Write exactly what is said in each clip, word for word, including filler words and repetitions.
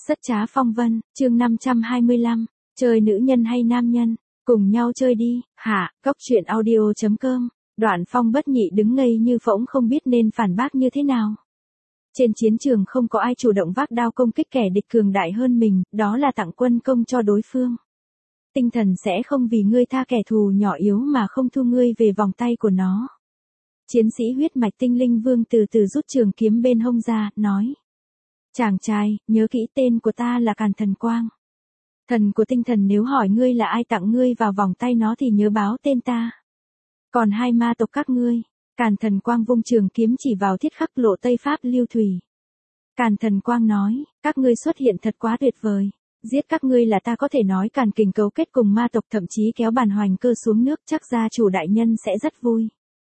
Rất trá phong vân, chương năm trăm hai mươi lăm, chơi nữ nhân hay nam nhân, cùng nhau chơi đi, hả, góc truyện audio chấm com, Đoạn Phong bất nhị đứng ngây như phỗng không biết nên phản bác như thế nào. Trên chiến trường không có ai chủ động vác đao công kích kẻ địch cường đại hơn mình, đó là tặng quân công cho đối phương. Tinh thần sẽ không vì ngươi tha kẻ thù nhỏ yếu mà không thu ngươi về vòng tay của nó. Chiến sĩ huyết mạch tinh linh vương từ từ rút trường kiếm bên hông ra, nói. Chàng trai, nhớ kỹ tên của ta là Càn Thần Quang. Thần của tinh thần nếu hỏi ngươi là ai tặng ngươi vào vòng tay nó thì nhớ báo tên ta. Còn hai ma tộc các ngươi, Càn Thần Quang vung trường kiếm chỉ vào thiết khắc lộ Tây Pháp Lưu Thủy. Càn Thần Quang nói, các ngươi xuất hiện thật quá tuyệt vời. Giết các ngươi là ta có thể nói Càn Kình cấu kết cùng ma tộc thậm chí kéo Bàn Hoành Cơ xuống nước, chắc gia chủ đại nhân sẽ rất vui.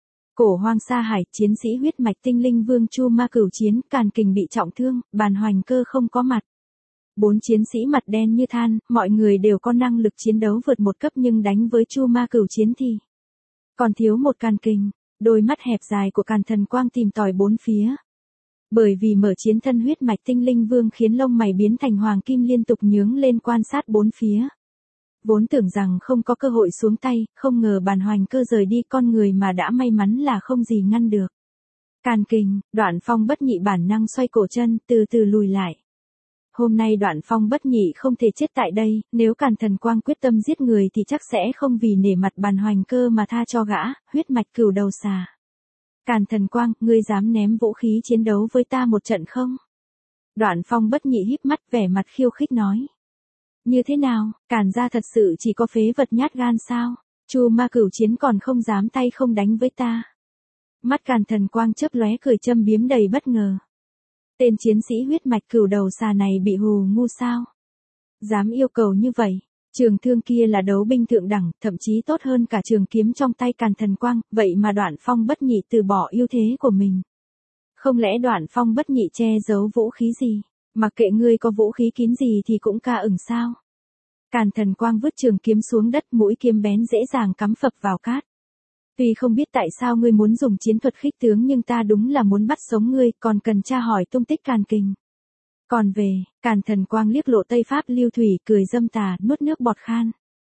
Cổ Hoang Sa Hải, chiến sĩ huyết mạch tinh linh vương Chu Ma cửu chiến, Càn Kình bị trọng thương, Bàn Hoành Cơ không có mặt. Bốn chiến sĩ mặt đen như than, mọi người đều có năng lực chiến đấu vượt một cấp nhưng đánh với Chu Ma cửu chiến thì còn thiếu một Càn Kình. Đôi mắt hẹp dài của Càn Thần Quang tìm tòi bốn phía. Bởi vì mở chiến thân huyết mạch tinh linh vương khiến lông mày biến thành hoàng kim liên tục nhướng lên quan sát bốn phía. Vốn tưởng rằng không có cơ hội xuống tay, không ngờ Bàn Hoành Cơ rời đi, con người mà đã may mắn là không gì ngăn được. Càn Kình, Đoạn Phong bất nhị bản năng xoay cổ chân, từ từ lùi lại. Hôm nay Đoạn Phong bất nhị không thể chết tại đây, nếu Càn Thần Quang quyết tâm giết người thì chắc sẽ không vì nể mặt Bàn Hoành Cơ mà tha cho gã, huyết mạch cửu đầu xà. Càn Thần Quang, ngươi dám ném vũ khí chiến đấu với ta một trận không? Đoạn Phong bất nhị híp mắt vẻ mặt khiêu khích nói. Như thế nào, Càn gia thật sự chỉ có phế vật nhát gan sao? Chu Ma cửu chiến còn không dám tay không đánh với ta. Mắt Càn Thần Quang chớp lóe cười châm biếm đầy bất ngờ. Tên chiến sĩ huyết mạch cửu đầu xà này bị hù ngu sao? Dám yêu cầu như vậy, trường thương kia là đấu binh thượng đẳng, thậm chí tốt hơn cả trường kiếm trong tay Càn Thần Quang, vậy mà Đoạn Phong bất nhị từ bỏ ưu thế của mình. Không lẽ Đoạn Phong bất nhị che giấu vũ khí gì? Mặc kệ ngươi có vũ khí kín gì thì cũng ca ửng sao? Càn Thần Quang vứt trường kiếm xuống đất, mũi kiếm bén dễ dàng cắm phập vào cát. Tuy không biết tại sao ngươi muốn dùng chiến thuật khích tướng nhưng ta đúng là muốn bắt sống ngươi, còn cần tra hỏi tung tích Càn Kình. Còn về, Càn Thần Quang liếc lộ Tây Pháp Lưu Thủy cười dâm tà, nuốt nước bọt khan.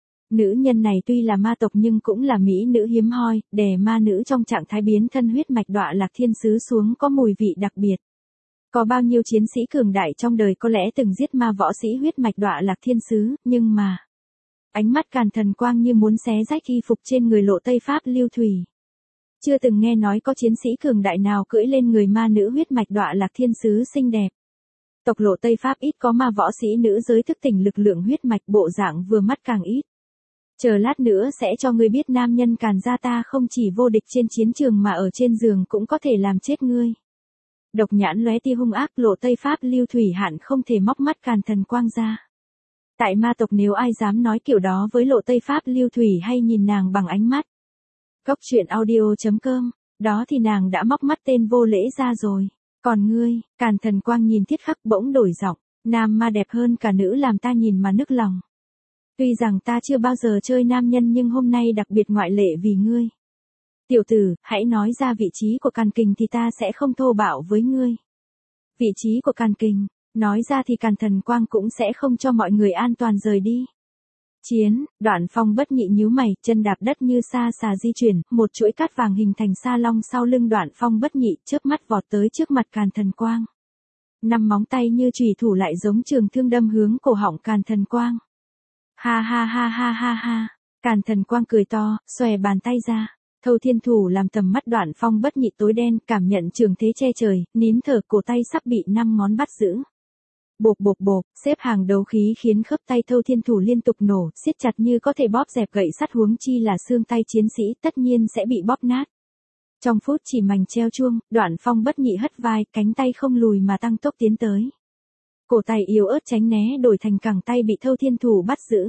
Nữ nhân này tuy là ma tộc nhưng cũng là mỹ nữ hiếm hoi, đè ma nữ trong trạng thái biến thân huyết mạch đọa lạc thiên sứ xuống có mùi vị đặc biệt. Có bao nhiêu chiến sĩ cường đại trong đời có lẽ từng giết ma võ sĩ huyết mạch đọa lạc thiên sứ, nhưng mà... Ánh mắt Càn Thần Quang như muốn xé rách y phục trên người lộ Tây Pháp Lưu Thủy. Chưa từng nghe nói có chiến sĩ cường đại nào cưỡi lên người ma nữ huyết mạch đọa lạc thiên sứ xinh đẹp. Tộc lộ Tây Pháp ít có ma võ sĩ nữ giới thức tỉnh lực lượng huyết mạch, bộ dạng vừa mắt càng ít. Chờ lát nữa sẽ cho ngươi biết nam nhân Càn gia ta không chỉ vô địch trên chiến trường mà ở trên giường cũng có thể làm chết ngươi. Độc nhãn lóe tia hung ác, lộ Tây Pháp Lưu Thủy hạn không thể móc mắt Càn Thần Quang ra. Tại ma tộc nếu ai dám nói kiểu đó với lộ Tây Pháp Lưu Thủy hay nhìn nàng bằng ánh mắt. Góc truyện audio chấm com, đó thì nàng đã móc mắt tên vô lễ ra rồi. Còn ngươi, Càn Thần Quang nhìn thiết khắc bỗng đổi giọng, nam ma đẹp hơn cả nữ làm ta nhìn mà nức lòng. Tuy rằng ta chưa bao giờ chơi nam nhân nhưng hôm nay đặc biệt ngoại lệ vì ngươi. Tiểu tử, hãy nói ra vị trí của Càn Kình thì ta sẽ không thô bạo với ngươi. Vị trí của Càn Kình, nói ra thì Càn Thần Quang cũng sẽ không cho mọi người an toàn rời đi. Chiến, Đoạn Phong bất nhị nhíu mày, chân đạp đất như sa xà di chuyển, một chuỗi cát vàng hình thành sa long sau lưng Đoạn Phong bất nhị, chớp mắt vọt tới trước mặt Càn Thần Quang. Năm móng tay như chùy thủ lại giống trường thương đâm hướng cổ họng Càn Thần Quang. Ha ha ha ha ha ha, Càn Thần Quang cười to, xòe bàn tay ra. Thâu thiên thủ làm tầm mắt Đoạn Phong bất nhị tối đen, cảm nhận trường thế che trời, nín thở, cổ tay sắp bị năm ngón bắt giữ. Bộp bộp bộp, xếp hàng đấu khí khiến khớp tay Thâu thiên thủ liên tục nổ, siết chặt như có thể bóp dẹp gậy sắt, huống chi là xương tay chiến sĩ tất nhiên sẽ bị bóp nát. Trong phút chỉ mảnh treo chuông, Đoạn Phong bất nhị hất vai, cánh tay không lùi mà tăng tốc tiến tới. Cổ tay yếu ớt tránh né đổi thành cẳng tay bị Thâu thiên thủ bắt giữ.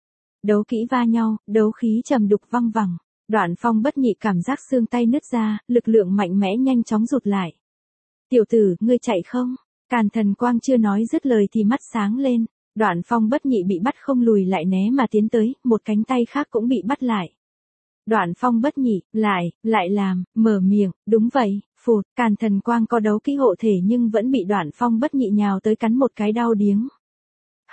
Đấu kỹ va nhau, đấu khí trầm đục văng vẳng. Đoạn Phong bất nhị cảm giác xương tay nứt ra, lực lượng mạnh mẽ nhanh chóng rụt lại. Tiểu tử, ngươi chạy không? Càn Thần Quang chưa nói dứt lời thì mắt sáng lên. Đoạn Phong bất nhị bị bắt không lùi lại né mà tiến tới, một cánh tay khác cũng bị bắt lại. Đoạn Phong bất nhị, lại, lại làm, mở miệng, đúng vậy, phụt, Càn Thần Quang có đấu kỹ hộ thể nhưng vẫn bị Đoạn Phong bất nhị nhào tới cắn một cái đau điếng.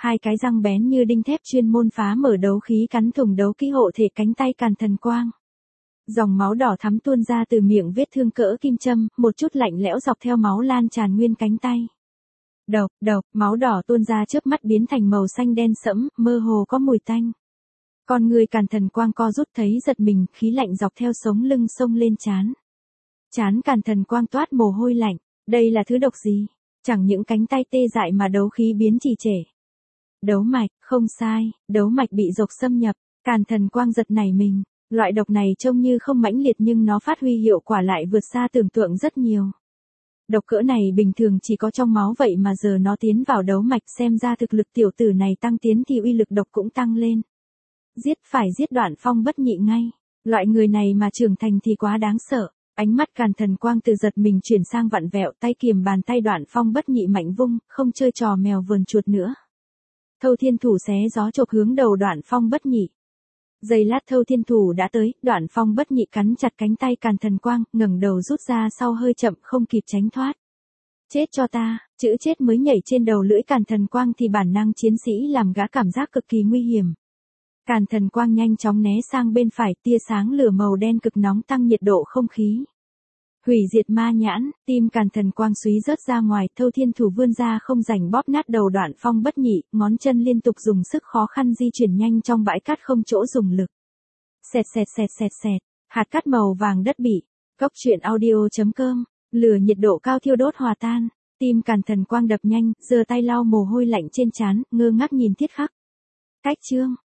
Hai cái răng bén như đinh thép chuyên môn phá mở đấu khí cắn thủng đấu kỹ hộ thể cánh tay Càn Thần Quang. Dòng máu đỏ thắm tuôn ra từ miệng vết thương cỡ kim châm, một chút lạnh lẽo dọc theo máu lan tràn nguyên cánh tay. Độc, độc, máu đỏ tuôn ra chớp mắt biến thành màu xanh đen sẫm, mơ hồ có mùi tanh. Con người Càn Thần Quang co rút thấy giật mình, khí lạnh dọc theo sống lưng xông lên trán. Trán Càn Thần Quang toát mồ hôi lạnh, đây là thứ độc gì? Chẳng những cánh tay tê dại mà đấu khí biến trì trệ. Đấu mạch, không sai, đấu mạch bị độc xâm nhập, Càn Thần Quang giật nảy mình, loại độc này trông như không mãnh liệt nhưng nó phát huy hiệu quả lại vượt xa tưởng tượng rất nhiều. Độc cỡ này bình thường chỉ có trong máu vậy mà giờ nó tiến vào đấu mạch, xem ra thực lực tiểu tử này tăng tiến thì uy lực độc cũng tăng lên. Giết, phải giết Đoạn Phong bất nhị ngay, loại người này mà trưởng thành thì quá đáng sợ. Ánh mắt Càn Thần Quang từ giật mình chuyển sang vặn vẹo, tay kiềm bàn tay Đoạn Phong bất nhị mạnh vung, không chơi trò mèo vờn chuột nữa. Thâu Thiên Thủ xé gió chộp hướng đầu Đoạn Phong bất nhị. Giây lát Thâu Thiên Thủ đã tới, Đoạn Phong bất nhị cắn chặt cánh tay Càn Thần Quang, ngẩng đầu rút ra sau hơi chậm không kịp tránh thoát. Chết cho ta, chữ chết mới nhảy trên đầu lưỡi Càn Thần Quang thì bản năng chiến sĩ làm gã cảm giác cực kỳ nguy hiểm. Càn Thần Quang nhanh chóng né sang bên phải, tia sáng lửa màu đen cực nóng tăng nhiệt độ không khí. Hủy diệt ma nhãn, tim Càn Thần Quang súy rớt ra ngoài, Thâu Thiên Thủ vươn ra không rảnh bóp nát đầu Đoạn Phong bất nhị, ngón chân liên tục dùng sức khó khăn di chuyển nhanh trong bãi cát không chỗ dùng lực. Xẹt xẹt xẹt xẹt xẹt, hạt cát màu vàng đất bị. Cốc truyện audio chấm com, lửa nhiệt độ cao thiêu đốt hòa tan, tim Càn Thần Quang đập nhanh, giơ tay lau mồ hôi lạnh trên trán, ngơ ngác nhìn Thiết Khắc. Cách chương